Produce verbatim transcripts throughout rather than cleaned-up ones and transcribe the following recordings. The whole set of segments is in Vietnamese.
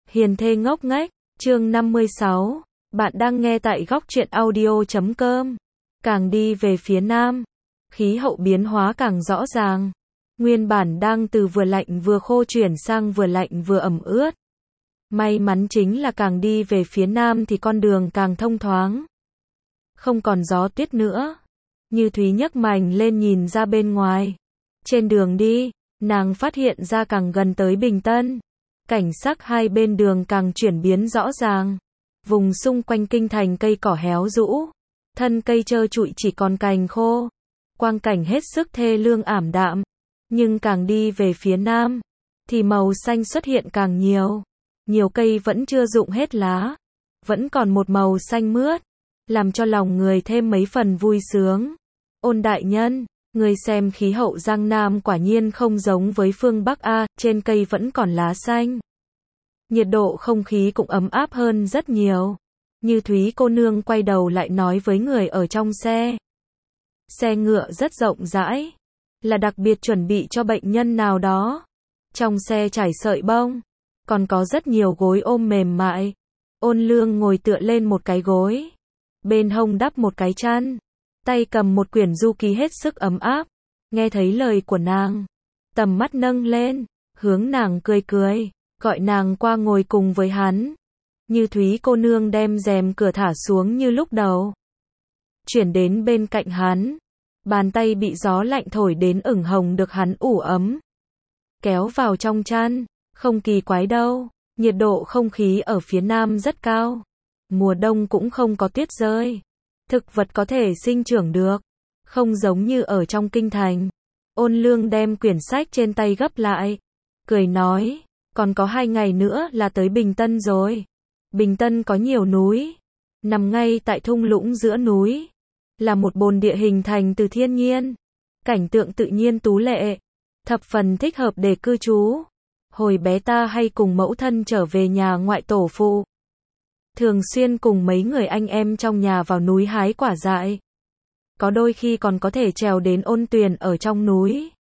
Hiền thê ngốc nghếch, chương năm mươi sáu. Bạn đang nghe tại góc truyện audio chấm com. Càng đi về phía nam, khí hậu biến hóa càng rõ ràng. Nguyên bản đang từ vừa lạnh vừa khô chuyển sang vừa lạnh vừa ẩm ướt. May mắn chính là càng đi về phía nam thì con đường càng thông thoáng. Không còn gió tuyết nữa. Như Thúy nhấc mành lên nhìn ra bên ngoài. Trên đường đi, nàng phát hiện ra càng gần tới Bình Tân. Cảnh sắc hai bên đường càng chuyển biến rõ ràng. Vùng xung quanh kinh thành cây cỏ héo rũ. Thân cây trơ trụi chỉ còn cành khô. Quang cảnh hết sức thê lương ảm đạm. Nhưng càng đi về phía nam, thì màu xanh xuất hiện càng nhiều. Nhiều cây vẫn chưa rụng hết lá. Vẫn còn một màu xanh mướt. Làm cho lòng người thêm mấy phần vui sướng. Ôn đại nhân, người xem khí hậu Giang Nam quả nhiên không giống với phương Bắc a, trên cây vẫn còn lá xanh. Nhiệt độ không khí cũng ấm áp hơn rất nhiều. Như Thúy cô nương quay đầu lại nói với người ở trong xe. Xe ngựa rất rộng rãi, là đặc biệt chuẩn bị cho bệnh nhân nào đó. Trong xe trải sợi bông, còn có rất nhiều gối ôm mềm mại. Ôn Lương ngồi tựa lên một cái gối, bên hông đắp một cái chăn, tay cầm một quyển du ký hết sức ấm áp. Nghe thấy lời của nàng, tầm mắt nâng lên, hướng nàng cười cười, gọi nàng qua ngồi cùng với hắn. Như Thúy cô nương đem rèm cửa thả xuống như lúc đầu, chuyển đến bên cạnh hắn. Bàn tay bị gió lạnh thổi đến ửng hồng được hắn ủ ấm, kéo vào trong chăn. Không kỳ quái đâu, nhiệt độ không khí ở phía nam rất cao. Mùa đông cũng không có tuyết rơi, thực vật có thể sinh trưởng được, không giống như ở trong kinh thành. Ôn Lương đem quyển sách trên tay gấp lại, cười nói, còn có hai ngày nữa là tới Bình Tân rồi. Bình Tân có nhiều núi, nằm ngay tại thung lũng giữa núi, là một bồn địa hình thành từ thiên nhiên, cảnh tượng tự nhiên tú lệ, thập phần thích hợp để cư trú. Hồi bé ta hay cùng mẫu thân trở về nhà ngoại tổ phụ, thường xuyên cùng mấy người anh em trong nhà vào núi hái quả dại. Có đôi khi còn có thể trèo đến ôn tuyền ở trong núi,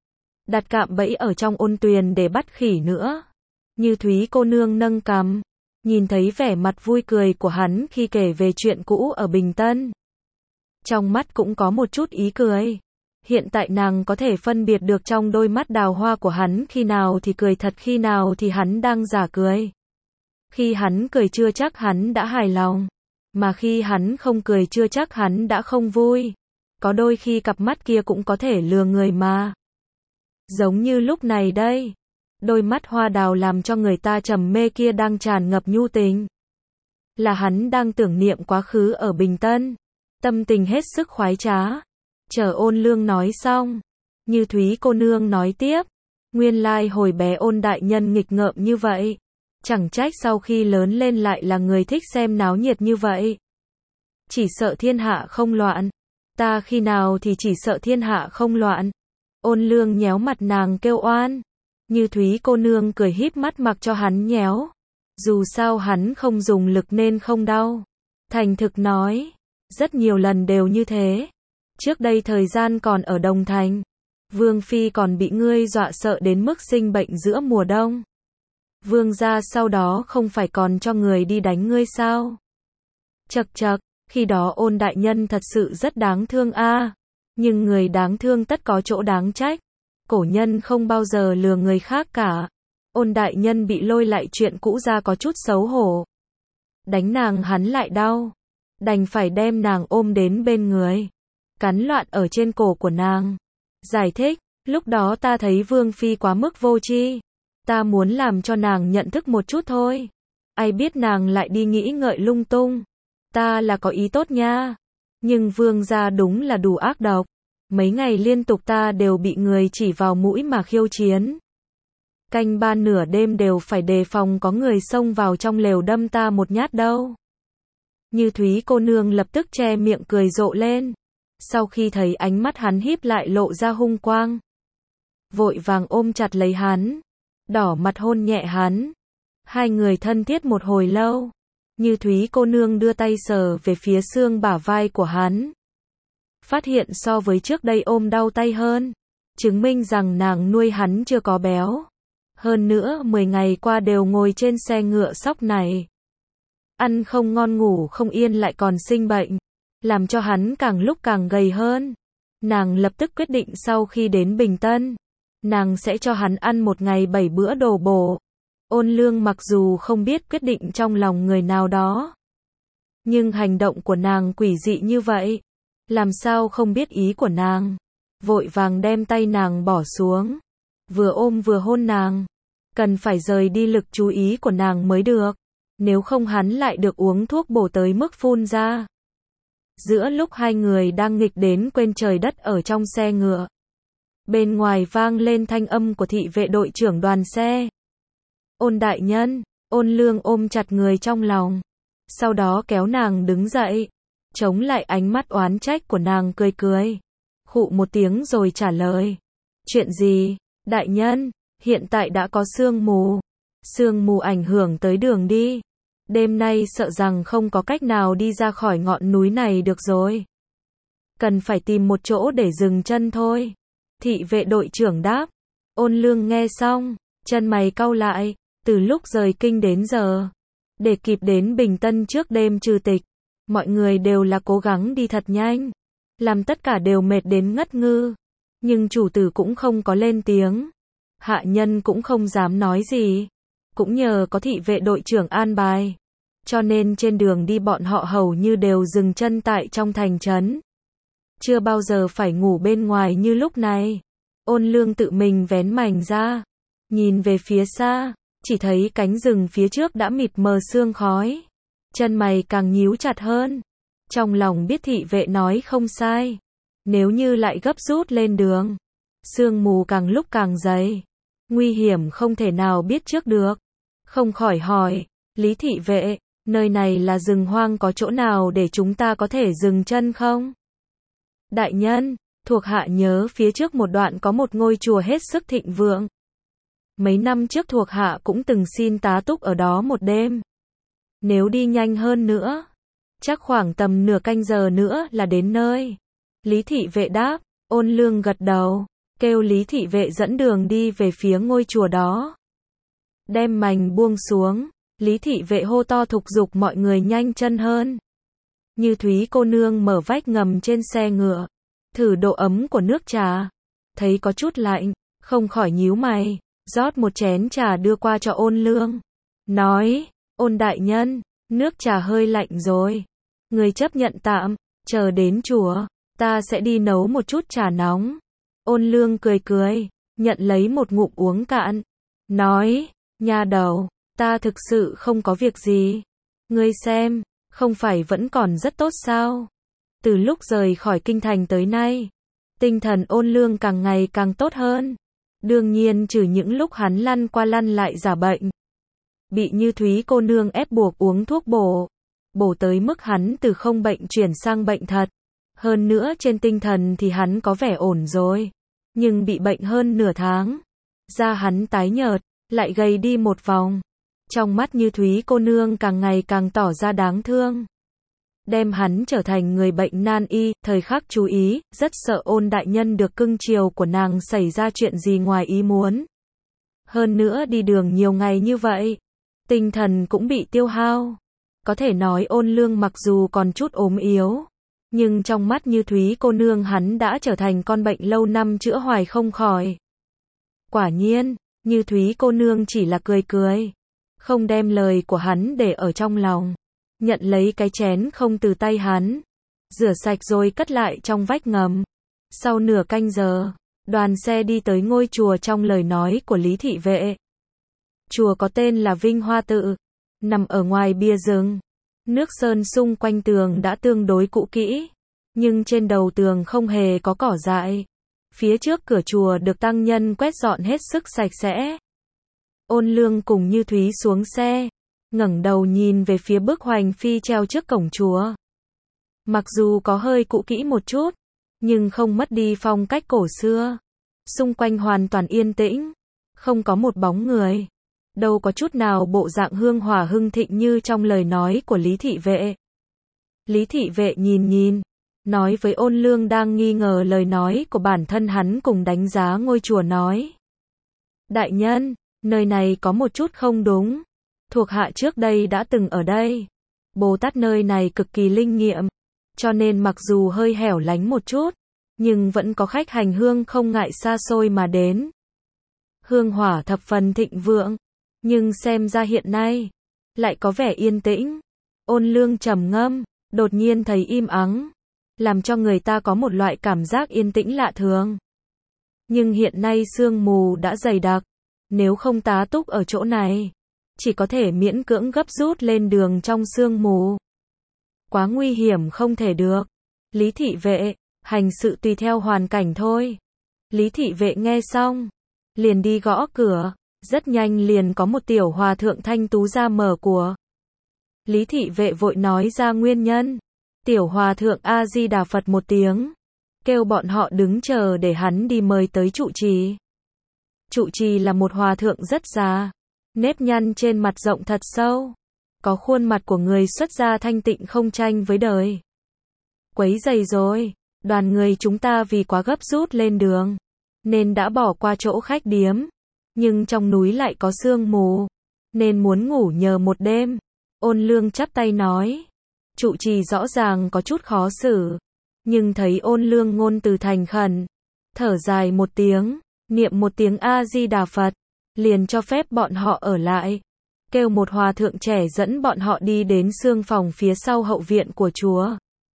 đặt cạm bẫy ở trong ôn tuyền để bắt khỉ nữa. Như Thúy cô nương nâng cằm, nhìn thấy vẻ mặt vui cười của hắn khi kể về chuyện cũ ở Bình Tân. Trong mắt cũng có một chút ý cười. Hiện tại nàng có thể phân biệt được trong đôi mắt đào hoa của hắn khi nào thì cười thật, khi nào thì hắn đang giả cười. Khi hắn cười chưa chắc hắn đã hài lòng, mà khi hắn không cười chưa chắc hắn đã không vui. Có đôi khi cặp mắt kia cũng có thể lừa người mà. Giống như lúc này đây, đôi mắt hoa đào làm cho người ta trầm mê kia đang tràn ngập nhu tình. Là hắn đang tưởng niệm quá khứ ở Bình Tân, tâm tình hết sức khoái trá. Chờ Ôn Lương nói xong, Như Thúy cô nương nói tiếp, nguyên lai hồi bé Ôn đại nhân nghịch ngợm như vậy, chẳng trách sau khi lớn lên lại là người thích xem náo nhiệt như vậy. Chỉ sợ thiên hạ không loạn. Ta khi nào thì chỉ sợ thiên hạ không loạn. Ôn Lương nhéo mặt nàng kêu oan. Như Thúy cô nương cười híp mắt mặc cho hắn nhéo. Dù sao hắn không dùng lực nên không đau. Thành thực nói, rất nhiều lần đều như thế. Trước đây thời gian còn ở Đồng Thành, Vương Phi còn bị ngươi dọa sợ đến mức sinh bệnh giữa mùa đông. Vương gia sau đó không phải còn cho người đi đánh ngươi sao? Chậc chậc, khi đó Ôn đại nhân thật sự rất đáng thương a. À. Nhưng người đáng thương tất có chỗ đáng trách. Cổ nhân không bao giờ lừa người khác cả. Ôn đại nhân bị lôi lại chuyện cũ ra có chút xấu hổ. Đánh nàng hắn lại đau, đành phải đem nàng ôm đến bên người, cắn loạn ở trên cổ của nàng. Giải thích, lúc đó ta thấy Vương Phi quá mức vô tri, ta muốn làm cho nàng nhận thức một chút thôi. Ai biết nàng lại đi nghĩ ngợi lung tung. Ta là có ý tốt nha, nhưng Vương gia đúng là đủ ác độc. Mấy ngày liên tục ta đều bị người chỉ vào mũi mà khiêu chiến. Canh ba nửa đêm đều phải đề phòng có người xông vào trong lều đâm ta một nhát đâu. Như Thúy cô nương lập tức che miệng cười rộ lên. Sau khi thấy ánh mắt hắn híp lại lộ ra hung quang, vội vàng ôm chặt lấy hắn, đỏ mặt hôn nhẹ hắn. Hai người thân thiết một hồi lâu. Như Thúy cô nương đưa tay sờ về phía xương bả vai của hắn, phát hiện so với trước đây ôm đau tay hơn, chứng minh rằng nàng nuôi hắn chưa có béo. Hơn nữa mười ngày qua đều ngồi trên xe ngựa sóc này. Ăn không ngon ngủ không yên lại còn sinh bệnh, làm cho hắn càng lúc càng gầy hơn. Nàng lập tức quyết định sau khi đến Bình Tân, nàng sẽ cho hắn ăn một ngày bảy bữa đồ bổ. Ôn Lương mặc dù không biết quyết định trong lòng người nào đó, nhưng hành động của nàng quỷ dị như vậy, làm sao không biết ý của nàng. Vội vàng đem tay nàng bỏ xuống, vừa ôm vừa hôn nàng. Cần phải rời đi lực chú ý của nàng mới được, nếu không hắn lại được uống thuốc bổ tới mức phun ra. Giữa lúc hai người đang nghịch đến quên trời đất ở trong xe ngựa, bên ngoài vang lên thanh âm của thị vệ đội trưởng đoàn xe. Ôn đại nhân. Ôn Lương ôm chặt người trong lòng, sau đó kéo nàng đứng dậy, chống lại ánh mắt oán trách của nàng, cười cười, khụ một tiếng rồi trả lời. Chuyện gì, đại nhân? Hiện tại đã có sương mù. Sương mù ảnh hưởng tới đường đi. Đêm nay sợ rằng không có cách nào đi ra khỏi ngọn núi này được rồi. Cần phải tìm một chỗ để dừng chân thôi. Thị vệ đội trưởng đáp. Ôn Lương nghe xong, chân mày cau lại. Từ lúc rời kinh đến giờ, để kịp đến Bình Tân trước đêm trừ tịch, mọi người đều là cố gắng đi thật nhanh, làm tất cả đều mệt đến ngất ngư. Nhưng chủ tử cũng không có lên tiếng, hạ nhân cũng không dám nói gì. Cũng nhờ có thị vệ đội trưởng an bài, cho nên trên đường đi bọn họ hầu như đều dừng chân tại trong thành trấn. Chưa bao giờ phải ngủ bên ngoài như lúc này. Ôn Lương tự mình vén mành ra, nhìn về phía xa, chỉ thấy cánh rừng phía trước đã mịt mờ sương khói. Chân mày càng nhíu chặt hơn. Trong lòng biết thị vệ nói không sai. Nếu như lại gấp rút lên đường, sương mù càng lúc càng dày, nguy hiểm không thể nào biết trước được. Không khỏi hỏi, Lý thị vệ, nơi này là rừng hoang, có chỗ nào để chúng ta có thể dừng chân không? Đại nhân, thuộc hạ nhớ phía trước một đoạn có một ngôi chùa hết sức thịnh vượng. Mấy năm trước thuộc hạ cũng từng xin tá túc ở đó một đêm. Nếu đi nhanh hơn nữa, chắc khoảng tầm nửa canh giờ nữa là đến nơi. Lý thị vệ đáp. Ôn Lương gật đầu, kêu Lý thị vệ dẫn đường đi về phía ngôi chùa đó. Đem mành buông xuống, Lý thị vệ hô to thúc giục mọi người nhanh chân hơn. Như Thúy cô nương mở vách ngầm trên xe ngựa, thử độ ấm của nước trà, thấy có chút lạnh, không khỏi nhíu mày, rót một chén trà đưa qua cho Ôn Lương. Nói, Ôn đại nhân, nước trà hơi lạnh rồi. Người chấp nhận tạm, chờ đến chùa, ta sẽ đi nấu một chút trà nóng. Ôn Lương cười cười, nhận lấy một ngụm uống cạn. Nói, nha đầu, ta thực sự không có việc gì. Ngươi xem, không phải vẫn còn rất tốt sao? Từ lúc rời khỏi kinh thành tới nay, tinh thần Ôn Lương càng ngày càng tốt hơn. Đương nhiên trừ những lúc hắn lăn qua lăn lại giả bệnh, bị Như Thúy cô nương ép buộc uống thuốc bổ, bổ tới mức hắn từ không bệnh chuyển sang bệnh thật. Hơn nữa trên tinh thần thì hắn có vẻ ổn rồi, nhưng bị bệnh hơn nửa tháng, da hắn tái nhợt, lại gầy đi một vòng. Trong mắt Như Thúy cô nương càng ngày càng tỏ ra đáng thương, đem hắn trở thành người bệnh nan y. Thời khắc chú ý, rất sợ Ôn đại nhân được cưng chiều của nàng xảy ra chuyện gì ngoài ý muốn. Hơn nữa đi đường nhiều ngày như vậy, tinh thần cũng bị tiêu hao. Có thể nói Ôn Lương mặc dù còn chút ốm yếu, nhưng trong mắt Như Thúy cô nương hắn đã trở thành con bệnh lâu năm chữa hoài không khỏi. Quả nhiên, Như Thúy cô nương chỉ là cười cười, không đem lời của hắn để ở trong lòng, nhận lấy cái chén không từ tay hắn, rửa sạch rồi cất lại trong vách ngầm. Sau nửa canh giờ, đoàn xe đi tới ngôi chùa trong lời nói của Lý thị vệ. Chùa có tên là Vinh Hoa Tự, nằm ở ngoài bìa rừng. Nước sơn xung quanh tường đã tương đối cũ kỹ, nhưng trên đầu tường không hề có cỏ dại. Phía trước cửa chùa được tăng nhân quét dọn hết sức sạch sẽ. Ôn Lương cùng Như Thúy xuống xe, ngẩng đầu nhìn về phía bức hoành phi treo trước cổng chùa. Mặc dù có hơi cũ kỹ một chút, nhưng không mất đi phong cách cổ xưa. Xung quanh hoàn toàn yên tĩnh, không có một bóng người. Đâu có chút nào bộ dạng hương hỏa hưng thịnh như trong lời nói của Lý thị vệ. Lý thị vệ nhìn nhìn, nói với Ôn Lương đang nghi ngờ lời nói của bản thân hắn cùng đánh giá ngôi chùa nói. Đại nhân, Nơi này có một chút không đúng. Thuộc hạ trước đây đã từng ở đây. Bồ Tát nơi này cực kỳ linh nghiệm, cho nên mặc dù hơi hẻo lánh một chút, nhưng vẫn có khách hành hương không ngại xa xôi mà đến. Hương hỏa thập phần thịnh vượng, nhưng xem ra hiện nay lại có vẻ yên tĩnh. Ôn Lương trầm ngâm, đột nhiên thấy im ắng, làm cho người ta có một loại cảm giác yên tĩnh lạ thường. Nhưng hiện nay sương mù đã dày đặc, nếu không tá túc ở chỗ này, chỉ có thể miễn cưỡng gấp rút lên đường trong sương mù. Quá nguy hiểm không thể được. Lý thị vệ, hành sự tùy theo hoàn cảnh thôi. Lý thị vệ nghe xong, liền đi gõ cửa, rất nhanh liền có một tiểu hòa thượng thanh tú ra mở của. Lý thị vệ vội nói ra nguyên nhân. Tiểu hòa thượng A Di Đà Phật một tiếng, kêu bọn họ đứng chờ để hắn đi mời tới trụ trì. Trụ trì là một hòa thượng rất già, nếp nhăn trên mặt rộng thật sâu, có khuôn mặt của người xuất gia thanh tịnh không tranh với đời. Quấy rầy rồi, đoàn người chúng ta vì quá gấp rút lên đường, nên đã bỏ qua chỗ khách điếm, nhưng trong núi lại có sương mù, nên muốn ngủ nhờ một đêm. Ôn Lương chắp tay nói. Trụ trì rõ ràng có chút khó xử, nhưng thấy Ôn Lương ngôn từ thành khẩn, thở dài một tiếng, niệm một tiếng A Di Đà Phật, liền cho phép bọn họ ở lại, kêu một hòa thượng trẻ dẫn bọn họ đi đến sương phòng phía sau hậu viện của chùa.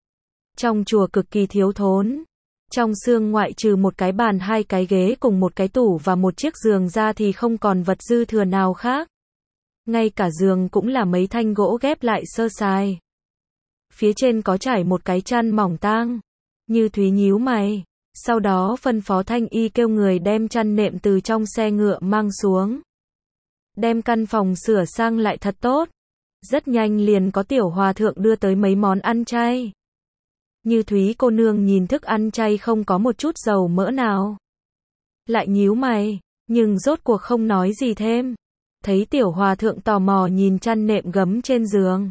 Trong chùa cực kỳ thiếu thốn, trong sương ngoại trừ một cái bàn, hai cái ghế cùng một cái tủ và một chiếc giường ra thì không còn vật dư thừa nào khác. Ngay cả giường cũng là mấy thanh gỗ ghép lại sơ sài. Phía trên có trải một cái chăn mỏng tang. Như Thúy nhíu mày, sau đó phân phó Thanh Y kêu người đem chăn nệm từ trong xe ngựa mang xuống. Đem căn phòng sửa sang lại thật tốt. Rất nhanh liền có tiểu hòa thượng đưa tới mấy món ăn chay. Như Thúy cô nương nhìn thức ăn chay không có một chút dầu mỡ nào, lại nhíu mày, nhưng rốt cuộc không nói gì thêm. Thấy tiểu hòa thượng tò mò nhìn chăn nệm gấm trên giường,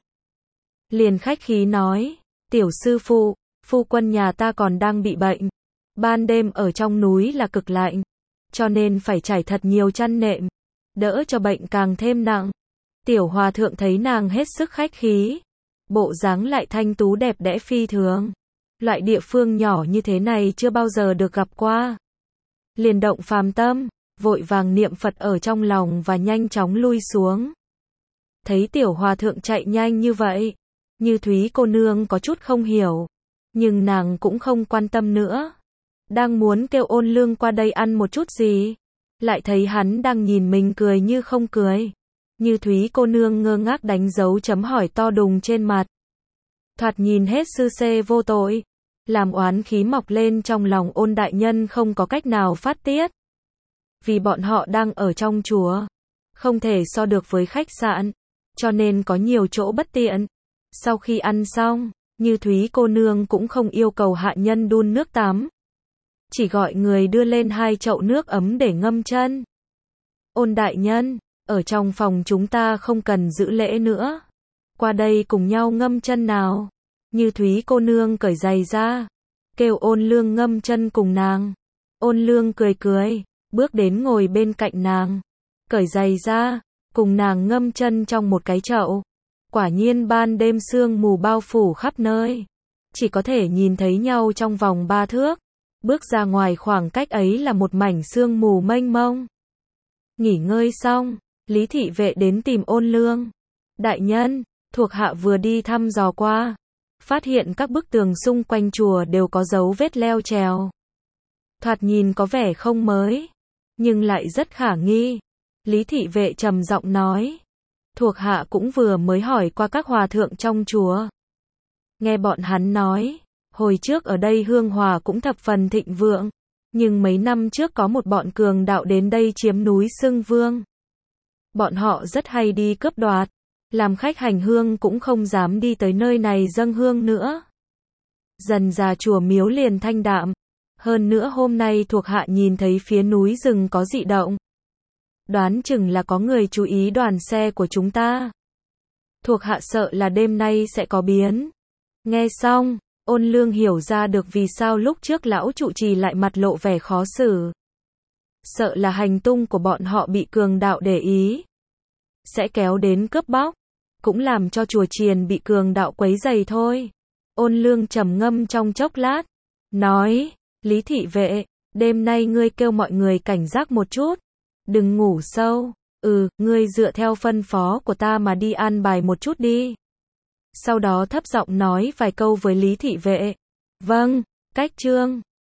liền khách khí nói, tiểu sư phụ, phu quân nhà ta còn đang bị bệnh, ban đêm ở trong núi là cực lạnh, cho nên phải trải thật nhiều chăn nệm, đỡ cho bệnh càng thêm nặng. Tiểu hòa thượng thấy nàng hết sức khách khí, bộ dáng lại thanh tú đẹp đẽ phi thường, loại địa phương nhỏ như thế này chưa bao giờ được gặp qua. Liền động phàm tâm, vội vàng niệm Phật ở trong lòng và nhanh chóng lui xuống. Thấy tiểu hòa thượng chạy nhanh như vậy, Như Thúy cô nương có chút không hiểu, nhưng nàng cũng không quan tâm nữa. Đang muốn kêu Ôn Lương qua đây ăn một chút gì, lại thấy hắn đang nhìn mình cười như không cười. Như Thúy cô nương ngơ ngác đánh dấu chấm hỏi to đùng trên mặt. Thoạt nhìn hết sư xê vô tội, làm oán khí mọc lên trong lòng Ôn đại nhân không có cách nào phát tiết. Vì bọn họ đang ở trong chùa, không thể so được với khách sạn, cho nên có nhiều chỗ bất tiện. Sau khi ăn xong, Như Thúy cô nương cũng không yêu cầu hạ nhân đun nước tắm, chỉ gọi người đưa lên hai chậu nước ấm để ngâm chân. Ôn đại nhân, ở trong phòng chúng ta không cần giữ lễ nữa, qua đây cùng nhau ngâm chân nào. Như Thúy cô nương cởi giày ra, kêu Ôn Lương ngâm chân cùng nàng. Ôn Lương cười cười, bước đến ngồi bên cạnh nàng, cởi giày ra, cùng nàng ngâm chân trong một cái chậu. Quả nhiên ban đêm sương mù bao phủ khắp nơi, chỉ có thể nhìn thấy nhau trong vòng ba thước, bước ra ngoài khoảng cách ấy là một mảnh sương mù mênh mông. Nghỉ ngơi xong, Lý thị vệ đến tìm Ôn Lương. Đại nhân, thuộc hạ vừa đi thăm dò qua, phát hiện các bức tường xung quanh chùa đều có dấu vết leo trèo. Thoạt nhìn có vẻ không mới, nhưng lại rất khả nghi. Lý thị vệ trầm giọng nói. Thuộc hạ cũng vừa mới hỏi qua các hòa thượng trong chùa. Nghe bọn hắn nói, hồi trước ở đây hương hòa cũng thập phần thịnh vượng, nhưng mấy năm trước có một bọn cường đạo đến đây chiếm núi Xưng Vương. Bọn họ rất hay đi cướp đoạt, làm khách hành hương cũng không dám đi tới nơi này dâng hương nữa. Dần già chùa miếu liền thanh đạm, hơn nữa hôm nay thuộc hạ nhìn thấy phía núi rừng có dị động. Đoán chừng là có người chú ý đoàn xe của chúng ta. Thuộc hạ sợ là đêm nay sẽ có biến. Nghe xong, Ôn Lương hiểu ra được vì sao lúc trước lão trụ trì lại mặt lộ vẻ khó xử. sợ là hành tung của bọn họ bị cường đạo để ý, sẽ kéo đến cướp bóc, cũng làm cho chùa chiền bị cường đạo quấy rầy thôi. Ôn Lương trầm ngâm trong chốc lát, nói, Lý thị vệ, đêm nay ngươi kêu mọi người cảnh giác một chút, đừng ngủ sâu, ừ, ngươi dựa theo phân phó của ta mà đi an bài một chút đi. Sau đó thấp giọng nói vài câu với Lý thị vệ. Vâng, Cách Trương.